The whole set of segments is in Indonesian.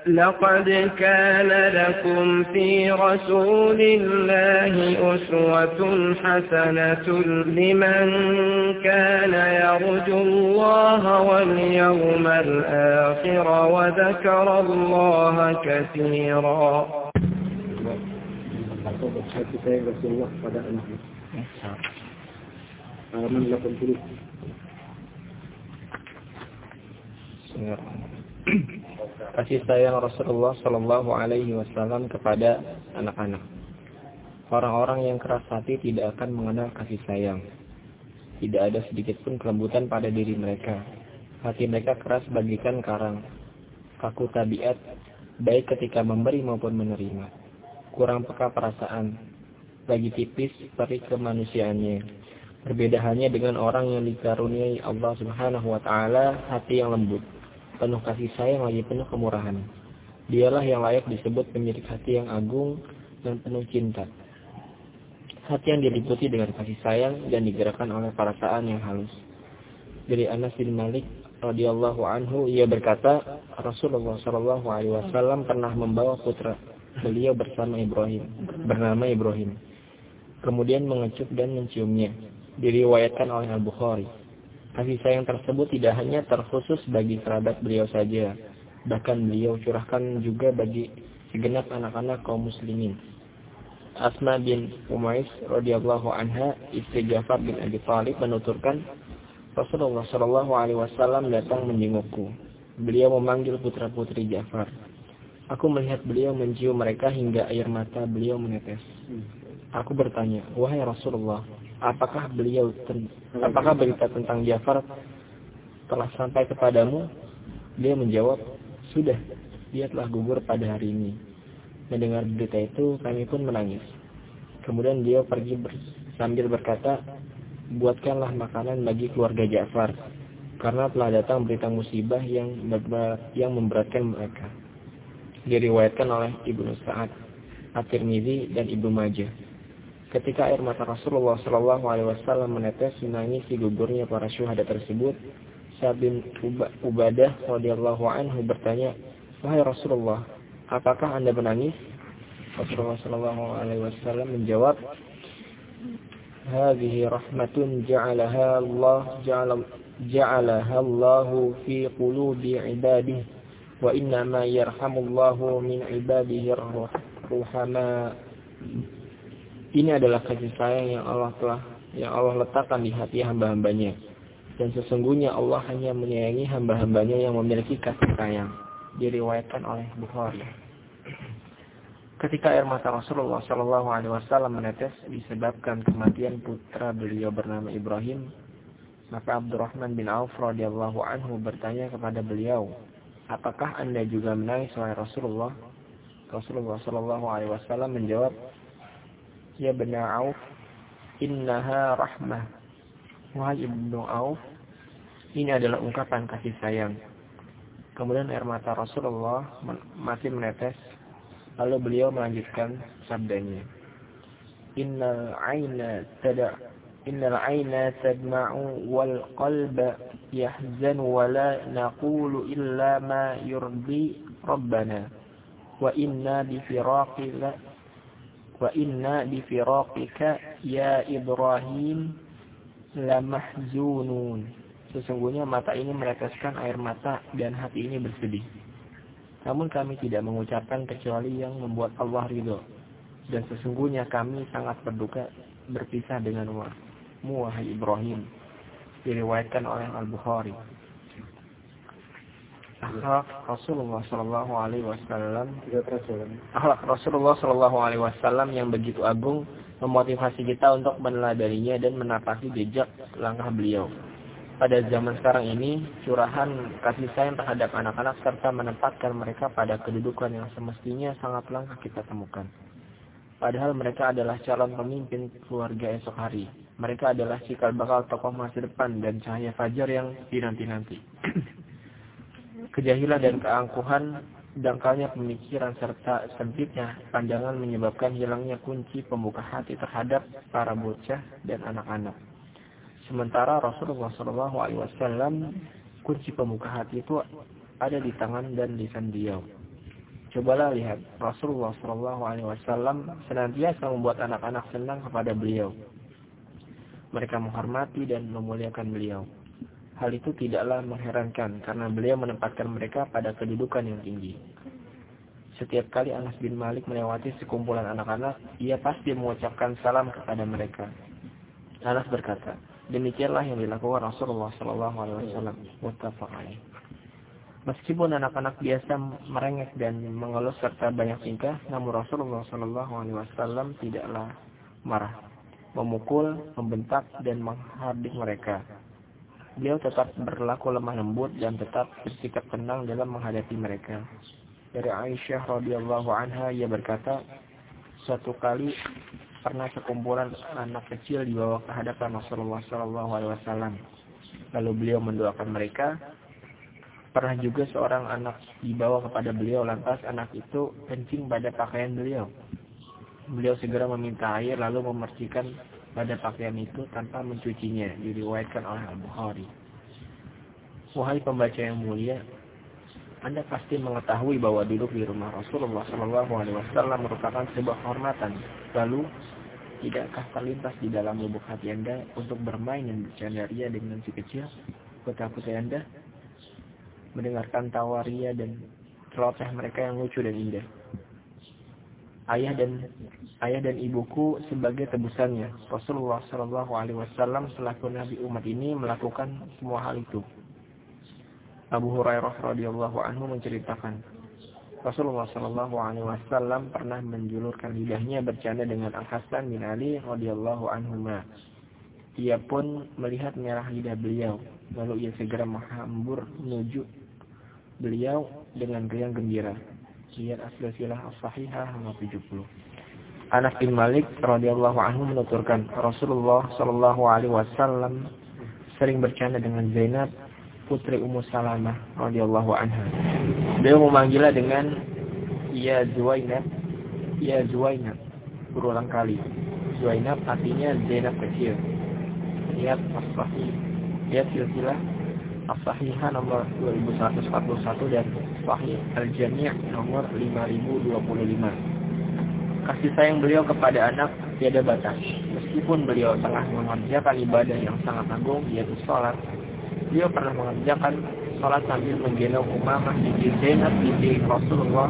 لقد كان لكم في رسول الله أسوة حسنة لمن كان يرجو الله واليوم الآخر وذكر الله كثيرا. Kasih sayang Rasulullah Shallallahu Alaihi Wasallam kepada anak-anak. Orang-orang yang keras hati tidak akan mengenal kasih sayang. Tidak ada sedikit pun kelembutan pada diri mereka. Hati mereka keras bagikan karang. Kaku tabiat, baik ketika memberi maupun menerima. Kurang peka perasaan, lagi tipis peri kemanusiaannya. Berbeda halnya dengan orang yang dikaruniai Allah Subhanahu Wa Taala hati yang lembut, penuh kasih sayang lagi penuh kemurahan. Dialah yang layak disebut pemilik hati yang agung dan penuh cinta. Hati yang diliputi dengan kasih sayang dan digerakkan oleh perasaan yang halus. Dari Anas bin Malik radhiyallahu anhu, ia berkata, Rasulullah Shallallahu Alaihi Wasallam pernah membawa putra beliau bernama Ibrahim. Kemudian mengecup dan menciumnya. Diriwayatkan oleh Al-Bukhari. Kasih sayang tersebut tidak hanya terkhusus bagi kerabat beliau saja, bahkan beliau curahkan juga bagi segenap anak-anak kaum muslimin. Asma bin Umais radhiyallahu anha, istri Ja'far bin Abi Thalib, menuturkan, Rasulullah Shallallahu Alaihi Wasallam datang menjengukku. Beliau memanggil putra-putri Ja'far. Aku melihat beliau mencium mereka hingga air mata beliau menetes. Aku bertanya, wahai Rasulullah, apakah berita tentang Ja'far telah sampai kepadamu? Dia menjawab, sudah, dia telah gugur pada hari ini. Mendengar berita itu, kami pun menangis. Kemudian beliau pergi sambil berkata, buatkanlah makanan bagi keluarga Ja'far, karena telah datang berita musibah yang memberatkan mereka. Diriwayatkan oleh Ibnu Sa'ad, At-Tirmidzi dan Ibnu Majah. Ketika air mata Rasulullah Shallallahu Alaihi Wasallam menetes menangisi gugurnya para syuhada tersebut, Sa'ad bin Ubadah radhiyallahu anhu bertanya, wahai Rasulullah, apakah Anda menangis? Rasulullah Shallallahu Alaihi Wasallam menjawab, hadhihi rahmatun ja'alaha Allahu fi qulubi ibadihi, wa inna ma yarhamullahu min ibadihi ruhama. Ini adalah kasih sayang yang Allah letakkan di hati hamba-hambanya. Dan sesungguhnya Allah hanya menyayangi hamba-hambanya yang memiliki kasih sayang. Diriwayatkan oleh Bukhari. Ketika air mata Rasulullah Shallallahu Alaihi Wasallam menetes disebabkan kematian putra beliau bernama Ibrahim, maka Abdurrahman bin Auf radhiyallahu anhu bertanya kepada beliau, apakah Anda juga menangis wahai Rasulullah? Rasulullah Shallallahu Alaihi Wasallam menjawab, ya Ibnu Auf, innaha rahmah. Wahai Ibnu Auf, ini adalah ungkapan kasih sayang. Kemudian air mata Rasulullah masih menetes. Lalu beliau melanjutkan sabdanya, Innal aina tadma'u wal qalba yahzanu wa la naqulu illa ma yurdi Rabbana wa inna bifiraqika ya Ibrahim lamahzunun. Sesungguhnya mata ini meneteskan air mata dan hati ini bersedih. Namun kami tidak mengucapkan kecuali yang membuat Allah ridho. Dan sesungguhnya kami sangat berduka berpisah denganmu, wahai Ibrahim. Diriwayatkan oleh Al-Bukhari. Akhlak Rasulullah Shallallahu Alaihi Wasallam yang begitu agung memotivasi kita untuk meneladaninya dan menapaki jejak langkah beliau. Pada zaman sekarang ini, curahan kasih sayang terhadap anak-anak serta menempatkan mereka pada kedudukan yang semestinya sangat langka kita temukan. Padahal mereka adalah calon pemimpin keluarga esok hari. Mereka adalah cikal bakal tokoh masa depan dan cahaya fajar yang dinanti-nanti. Kejahilan dan keangkuhan, dangkalnya pemikiran serta sempitnya pandangan menyebabkan hilangnya kunci pembuka hati terhadap para bocah dan anak-anak. Sementara Rasulullah SAW, kunci pembuka hati itu ada di tangan dan lisan beliau. Cobalah lihat, Rasulullah SAW senantiasa membuat anak-anak senang kepada beliau. Mereka menghormati dan memuliakan beliau. Hal itu tidaklah mengherankan karena beliau menempatkan mereka pada kedudukan yang tinggi. Setiap kali Anas bin Malik melewati sekumpulan anak-anak, ia pasti mengucapkan salam kepada mereka. Anas berkata, demikianlah yang dilakukan Rasulullah SAW. Muttafaq alaih. Meskipun anak-anak biasa merengek dan mengeluh serta banyak tingkah, namun Rasulullah SAW tidaklah marah, memukul, membentak, dan menghardik mereka. Beliau tetap berlaku lemah lembut dan tetap bersikap tenang dalam menghadapi mereka. Dari Aisyah radhiyallahu anha, ia berkata, suatu kali pernah sekumpulan anak kecil dibawa ke hadapan Rasulullah SAW. Lalu beliau mendoakan mereka. Pernah juga seorang anak dibawa kepada beliau, lantas anak itu kencing pada pakaian beliau. Beliau segera meminta air lalu memercikan pada pakaian itu tanpa mencucinya, diriwayatkan oleh Al-Bukhari. Wahai pembaca yang mulia, Anda pasti mengetahui bahwa duduk di rumah Rasulullah SAW merupakan sebuah kehormatan. Lalu, tidakkah terlintas di dalam lubuk hati Anda untuk bermain dan bercanda ria dengan si kecil, putra-putri Anda? Mendengarkan tawa ria dan celoteh mereka yang lucu dan indah. Ayah dan ibuku sebagai tebusannya. Rasulullah SAW selaku Nabi umat ini melakukan semua hal itu. Abu Hurairah radhiyallahu anhu menceritakan, Rasulullah SAW pernah menjulurkan lidahnya bercanda dengan Al-Hasan bin Ali radhiyallahu anhuma. Ia pun melihat merah lidah beliau, lalu ia segera menghambur menuju beliau dengan riang gembira. Lihat As-Silsilah As-Sahihah nomor 70. Anas bin Malik radhiyallahu anhu menuturkan, Rasulullah SAW sering bercanda dengan Zainab, putri Ummu Salamah radhiyallahu anha. Beliau memanggilnya dengan Ya Zuwainab, Ya Zuwainab, berulang kali. Zuwainab artinya Zainab kecil. Lihat As-Sahih, lihat Silsilah As-Sahihah nomor 2141 dan Sahih Al-Jami' nomor 5025. Kasih sayang beliau kepada anak tiada batas. Meskipun beliau tengah mengerjakan ibadah yang sangat agung, yaitu sholat, beliau pernah mengerjakan sholat sambil menggendong Umamah binti Zainab binti Rasulullah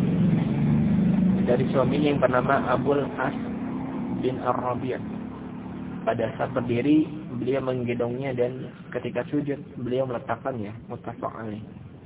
dari suaminya yang bernama Abul As bin Ar-Rabi'. Pada saat berdiri, beliau menggendongnya dan ketika sujud, beliau meletakkannya. Muttafaq alaih.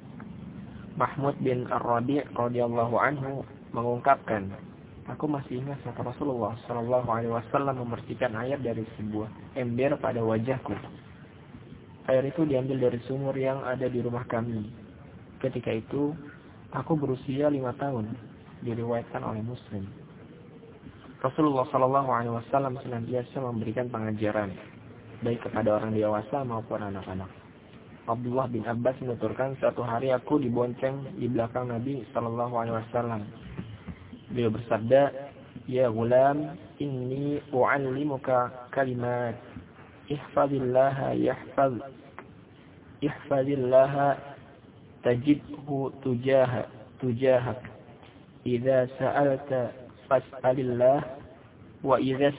Mahmud bin Ar-Rabi' radhiyallahu anhu mengungkapkan, aku masih ingat saat Rasulullah SAW memercikan air dari sebuah ember pada wajahku. Air itu diambil dari sumur yang ada di rumah kami. Ketika itu, aku berusia 5 tahun. Diriwayatkan oleh Muslim. Rasulullah SAW senantiasa memberikan pengajaran, baik kepada orang dewasa maupun anak-anak. Abdullah bin Abbas menuturkan, suatu hari aku dibonceng di belakang Nabi SAW. Beliau bersabda, Ya gulam, inni u'allimuka kalimat. Ihfazillaha ihfazillaha tajidhu tujahak. Idza sa'alta fas'alillah wa idza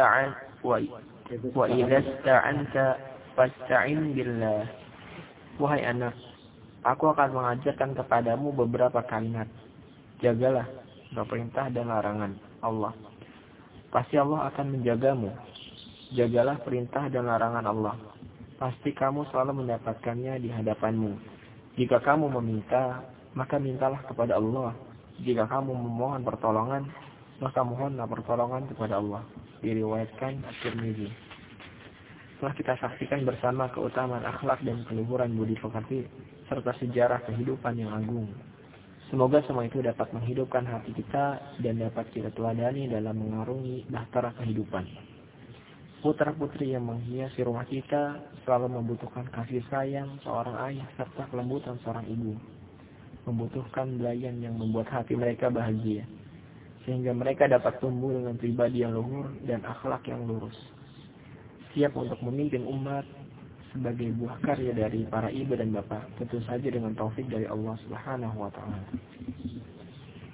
ista'anta fasta'in billah. Wahai anak, aku akan mengajarkan kepadamu beberapa kalimat. Jagalah perintah dan larangan Allah. Pasti Allah akan menjagamu. Jagalah perintah dan larangan Allah. Pasti kamu selalu mendapatkannya di hadapanmu. Jika kamu meminta, maka mintalah kepada Allah. Jika kamu memohon pertolongan, maka mohonlah pertolongan kepada Allah. Diriwayatkan At-Tirmidzi. Setelah kita saksikan bersama keutamaan akhlak dan keluhuran budi pekerti serta sejarah kehidupan yang agung, semoga semua itu dapat menghidupkan hati kita dan dapat kita teladani dalam mengarungi bahtera kehidupan. Putra-putri yang menghiasi rumah kita selalu membutuhkan kasih sayang seorang ayah serta kelembutan seorang ibu. Membutuhkan belayan yang membuat hati mereka bahagia, sehingga mereka dapat tumbuh dengan pribadi yang luhur dan akhlak yang lurus, siap untuk memimpin umat sebagai buah karya dari para ibu dan bapak, tentu saja dengan taufik dari Allah Subhanahu wa taala.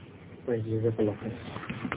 Baik, jazakallahu khairan.